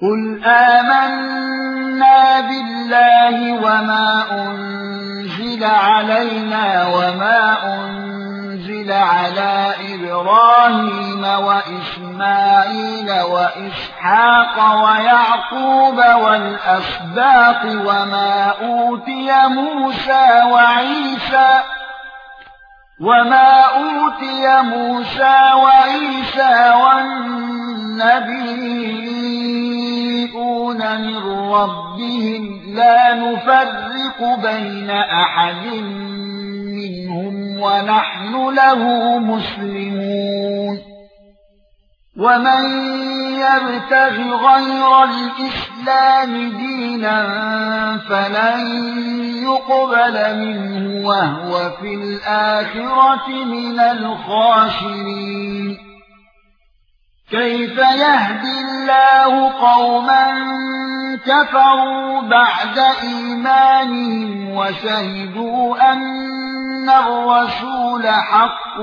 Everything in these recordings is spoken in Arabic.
قُلْ آمَنَّا بِاللَّهِ وَمَا أُنْزِلَ عَلَيْنَا وَمَا أُنْزِلَ عَلَى إِبْرَاهِيمَ وَإِسْمَاعِيلَ وَإِسْحَاقَ وَيَعْقُوبَ وَالْأَسْبَاطِ وَمَا أُوتِيَ مُوسَى وَعِيسَى والنبيون من ربهم لا نفرق بين أحد منهم ونحن له مسلمون ومن يبتغ غير الإسلام دينا فلن يقبل منه وهو في الآخرة من الخاسرين كيف يهدي الله قوما كفروا بعد إيمانهم وشهدوا أن الرسول حق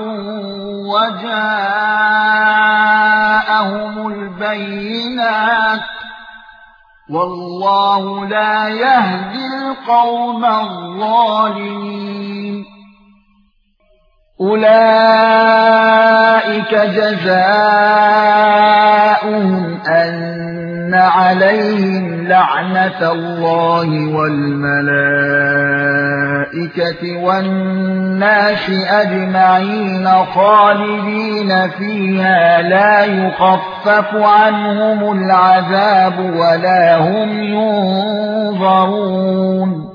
وجاءهم البينات والله لا يهدي القوم الظالمين أولئك جزاؤهم أن عليهم لعنة الله والملائكة والناس أجمعين خالدين فيها لا يخفف عنهم العذاب ولا هم ينظرون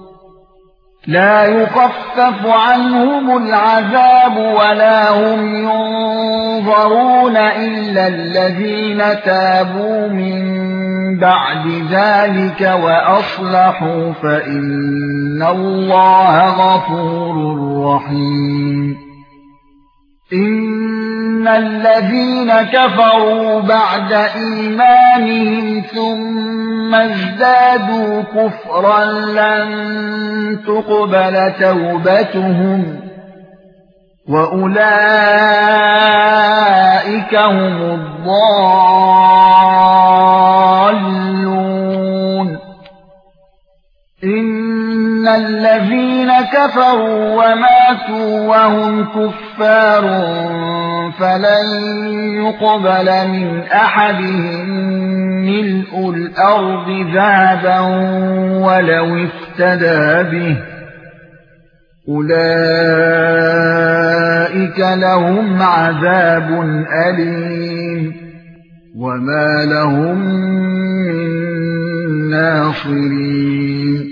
إلا الذين تابوا من بعد ذلك وأصلحوا فإن الله غفور رحيم إن الذين كفروا بعد إيمانهم ثم ازدادوا كفرا لن تقبل توبتهم وأولئك هم الضالون إن الذين كفروا وماتوا وهم كفار فلن يقبل من أحدهم ملء الأرض ذهبا ولو افتدى به أولئك لهم عذاب أليم وما لهم من ناصرين